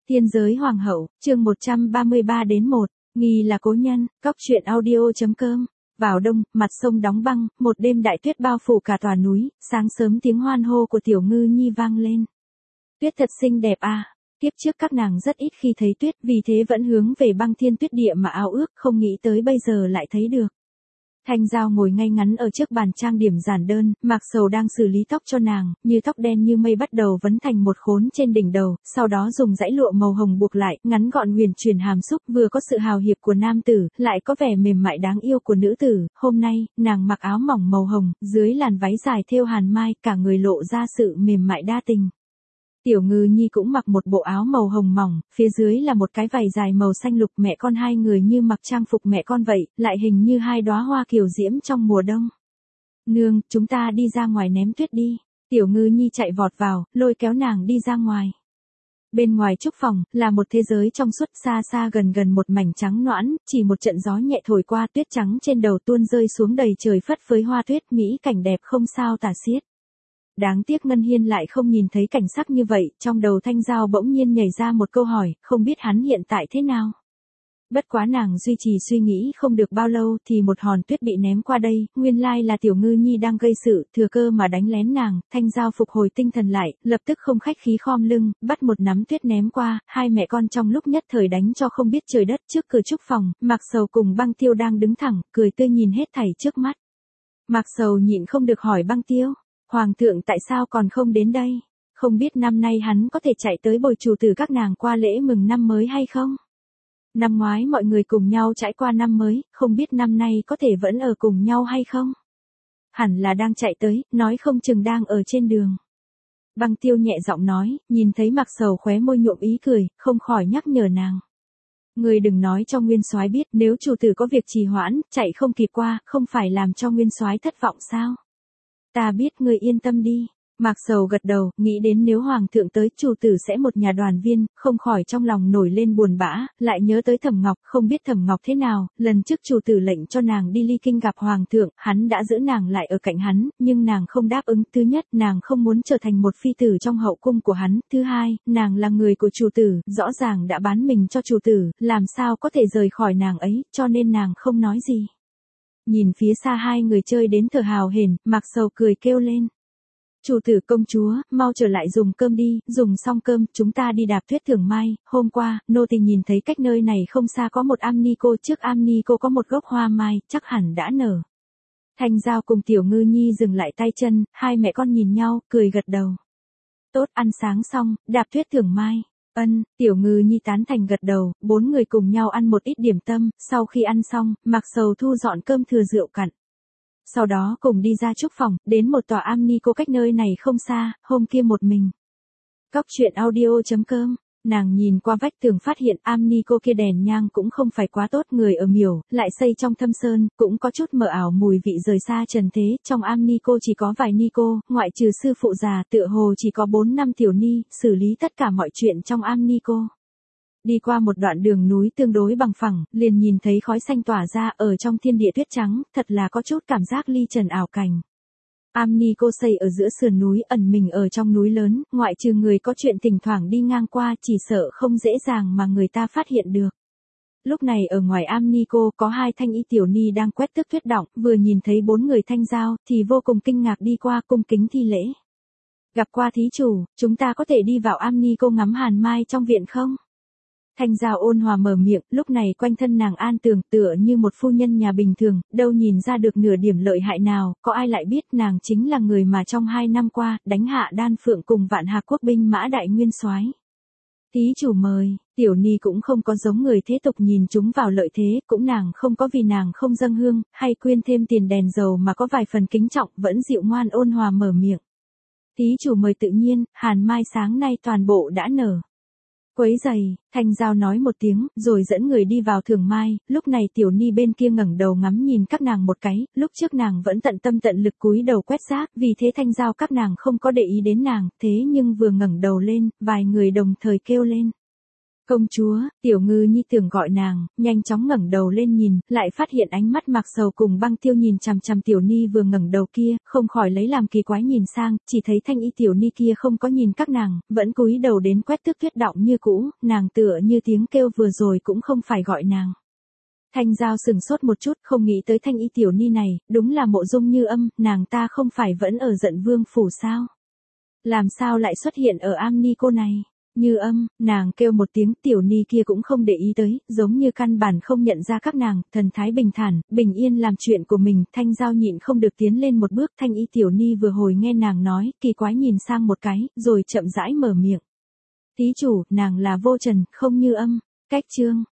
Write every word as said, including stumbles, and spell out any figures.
Thiên giới hoàng hậu, chương một trăm ba mươi ba đến một, nghi là cố nhân, cóc truyện audio.com. Vào đông, mặt sông đóng băng, một đêm đại tuyết bao phủ cả tòa núi, sáng sớm tiếng hoan hô của Tiểu Ngư Nhi vang lên. Tuyết thật xinh đẹp à, tiếp trước các nàng rất ít khi thấy tuyết, vì thế vẫn hướng về băng thiên tuyết địa mà ao ước, không nghĩ tới bây giờ lại thấy được. Thanh Giao ngồi ngay ngắn ở trước bàn trang điểm giản đơn, Mạc Sầu đang xử lý tóc cho nàng, như tóc đen như mây bắt đầu vấn thành một khốn trên đỉnh đầu, sau đó dùng dãy lụa màu hồng buộc lại, ngắn gọn huyền truyền hàm xúc, vừa có sự hào hiệp của nam tử, lại có vẻ mềm mại đáng yêu của nữ tử. Hôm nay, nàng mặc áo mỏng màu hồng, dưới làn váy dài thêu hàn mai, cả người lộ ra sự mềm mại đa tình. Tiểu Ngư Nhi cũng mặc một bộ áo màu hồng mỏng, phía dưới là một cái vải dài màu xanh lục, mẹ con hai người như mặc trang phục mẹ con vậy, lại hình như hai đóa hoa kiều diễm trong mùa đông. Nương, chúng ta đi ra ngoài ném tuyết đi. Tiểu Ngư Nhi chạy vọt vào, lôi kéo nàng đi ra ngoài. Bên ngoài trúc phòng, là một thế giới trong suốt, xa xa gần gần một mảnh trắng noãn, chỉ một trận gió nhẹ thổi qua, tuyết trắng trên đầu tuôn rơi xuống đầy trời phất phới hoa tuyết, mỹ cảnh đẹp không sao tả xiết. Đáng tiếc Ngân Hiên lại không nhìn thấy cảnh sắc như vậy, trong đầu Thanh Giao bỗng nhiên nhảy ra một câu hỏi, không biết hắn hiện tại thế nào. Bất quá nàng duy trì suy nghĩ không được bao lâu thì một hòn tuyết bị ném qua đây, nguyên lai là Tiểu Ngư Nhi đang gây sự, thừa cơ mà đánh lén nàng. Thanh Giao phục hồi tinh thần lại, lập tức không khách khí khom lưng, bắt một nắm tuyết ném qua, hai mẹ con trong lúc nhất thời đánh cho không biết trời đất. Trước cửa trúc phòng, Mạc Sầu cùng Băng Tiêu đang đứng thẳng, cười tươi nhìn hết thảy trước mắt. Mạc Sầu nhịn không được hỏi Băng Tiêu, Hoàng thượng tại sao còn không đến đây? Không biết năm nay hắn có thể chạy tới bồi chủ tử các nàng qua lễ mừng năm mới hay không? Năm ngoái mọi người cùng nhau trải qua năm mới, không biết năm nay có thể vẫn ở cùng nhau hay không? Hẳn là đang chạy tới, nói không chừng đang ở trên đường. Băng Tiêu nhẹ giọng nói, nhìn thấy Mạc Sầu khóe môi nhuộm ý cười, không khỏi nhắc nhở nàng. Người đừng nói cho Nguyên Soái biết, nếu chủ tử có việc trì hoãn, chạy không kịp qua, không phải làm cho Nguyên Soái thất vọng sao? Ta biết, người yên tâm đi. Mạc Sầu gật đầu, nghĩ đến nếu Hoàng thượng tới, chủ tử sẽ một nhà đoàn viên, không khỏi trong lòng nổi lên buồn bã, lại nhớ tới Thẩm Ngọc, không biết Thẩm Ngọc thế nào, lần trước chủ tử lệnh cho nàng đi ly kinh gặp Hoàng thượng, hắn đã giữ nàng lại ở cạnh hắn, nhưng nàng không đáp ứng. Thứ nhất, nàng không muốn trở thành một phi tử trong hậu cung của hắn, thứ hai, nàng là người của chủ tử, rõ ràng đã bán mình cho chủ tử, làm sao có thể rời khỏi nàng ấy, cho nên nàng không nói gì. Nhìn phía xa hai người chơi đến thở hào hển, Mạc Sầu cười kêu lên. Chủ tử công chúa, mau trở lại dùng cơm đi, dùng xong cơm, chúng ta đi đạp tuyết Thường Mai. Hôm qua, nô tỳ nhìn thấy cách nơi này không xa có một am ni cô, trước am ni cô có một gốc hoa mai, chắc hẳn đã nở. Thanh Giao cùng Tiểu Ngư Nhi dừng lại tay chân, hai mẹ con nhìn nhau, cười gật đầu. Tốt, ăn sáng xong, đạp tuyết Thường Mai. Ân, Tiểu Ngư Nhi tán thành gật đầu, bốn người cùng nhau ăn một ít điểm tâm, sau khi ăn xong, Mạc Sầu thu dọn cơm thừa rượu cặn. Sau đó cùng đi ra trúc phòng, đến một tòa am ni cô cách nơi này không xa, hôm kia một mình. Cóc truyện audio.com, nàng nhìn qua vách tường phát hiện am ni cô kia đèn nhang cũng không phải quá tốt, người ở miểu, lại xây trong thâm sơn, cũng có chút mờ ảo mùi vị rời xa trần thế. Trong am ni cô chỉ có vài ni cô, ngoại trừ sư phụ già, tựa hồ chỉ có bốn năm tiểu ni, xử lý tất cả mọi chuyện trong am ni cô. Đi qua một đoạn đường núi tương đối bằng phẳng, liền nhìn thấy khói xanh tỏa ra ở trong thiên địa tuyết trắng, thật là có chút cảm giác ly trần ảo cảnh. Am ni cô xây ở giữa sườn núi, ẩn mình ở trong núi lớn, ngoại trừ người có chuyện thỉnh thoảng đi ngang qua, chỉ sợ không dễ dàng mà người ta phát hiện được. Lúc này ở ngoài am ni cô có hai thanh y tiểu ni đang quét tước tuyết đọng, vừa nhìn thấy bốn người Thanh Giao thì vô cùng kinh ngạc đi qua cung kính thi lễ. Gặp qua thí chủ, chúng ta có thể đi vào am ni cô ngắm hàn mai trong viện không? Thanh Giao ôn hòa mở miệng, lúc này quanh thân nàng an tường, tựa như một phu nhân nhà bình thường, đâu nhìn ra được nửa điểm lợi hại nào, có ai lại biết nàng chính là người mà trong hai năm qua, đánh hạ Đan Phượng cùng Vạn Hạc quốc binh mã đại nguyên soái. Thí chủ mời, tiểu ni cũng không có giống người thế tục nhìn chúng vào lợi thế, cũng nàng không có vì nàng không dâng hương, hay quyên thêm tiền đèn dầu mà có vài phần kính trọng, vẫn dịu ngoan ôn hòa mở miệng. Thí chủ mời tự nhiên, hàn mai sáng nay toàn bộ đã nở. Quấy giày, Thanh Giao nói một tiếng, rồi dẫn người đi vào Thường Mai. Lúc này tiểu ni bên kia ngẩng đầu ngắm nhìn các nàng một cái, lúc trước nàng vẫn tận tâm tận lực cúi đầu quét rác, vì thế Thanh Giao các nàng không có để ý đến nàng, thế nhưng vừa ngẩng đầu lên, vài người đồng thời kêu lên. Công chúa, Tiểu Ngư Nhi tưởng gọi nàng, nhanh chóng ngẩng đầu lên nhìn, lại phát hiện ánh mắt Mạc Sầu cùng Băng Tiêu nhìn chằm chằm Tiểu Ni vừa ngẩng đầu kia, không khỏi lấy làm kỳ quái nhìn sang, chỉ thấy thanh y Tiểu Ni kia không có nhìn các nàng, vẫn cúi đầu đến quét tước tuyết đọng như cũ, nàng tựa như tiếng kêu vừa rồi cũng không phải gọi nàng. Thanh Giao sừng sốt một chút, không nghĩ tới thanh y Tiểu Ni này, đúng là Mộ Dung Như Âm, nàng ta không phải vẫn ở Giận Vương phủ sao? Làm sao lại xuất hiện ở Am Ni cô này? Như Âm, nàng kêu một tiếng, Tiểu Ni kia cũng không để ý tới, giống như căn bản không nhận ra các nàng, thần thái bình thản, bình yên làm chuyện của mình. Thanh Giao nhịn không được tiến lên một bước, thanh y Tiểu Ni vừa hồi nghe nàng nói, kỳ quái nhìn sang một cái, rồi chậm rãi mở miệng. Thí chủ, nàng là Vô Trần, không Như Âm. Cách chương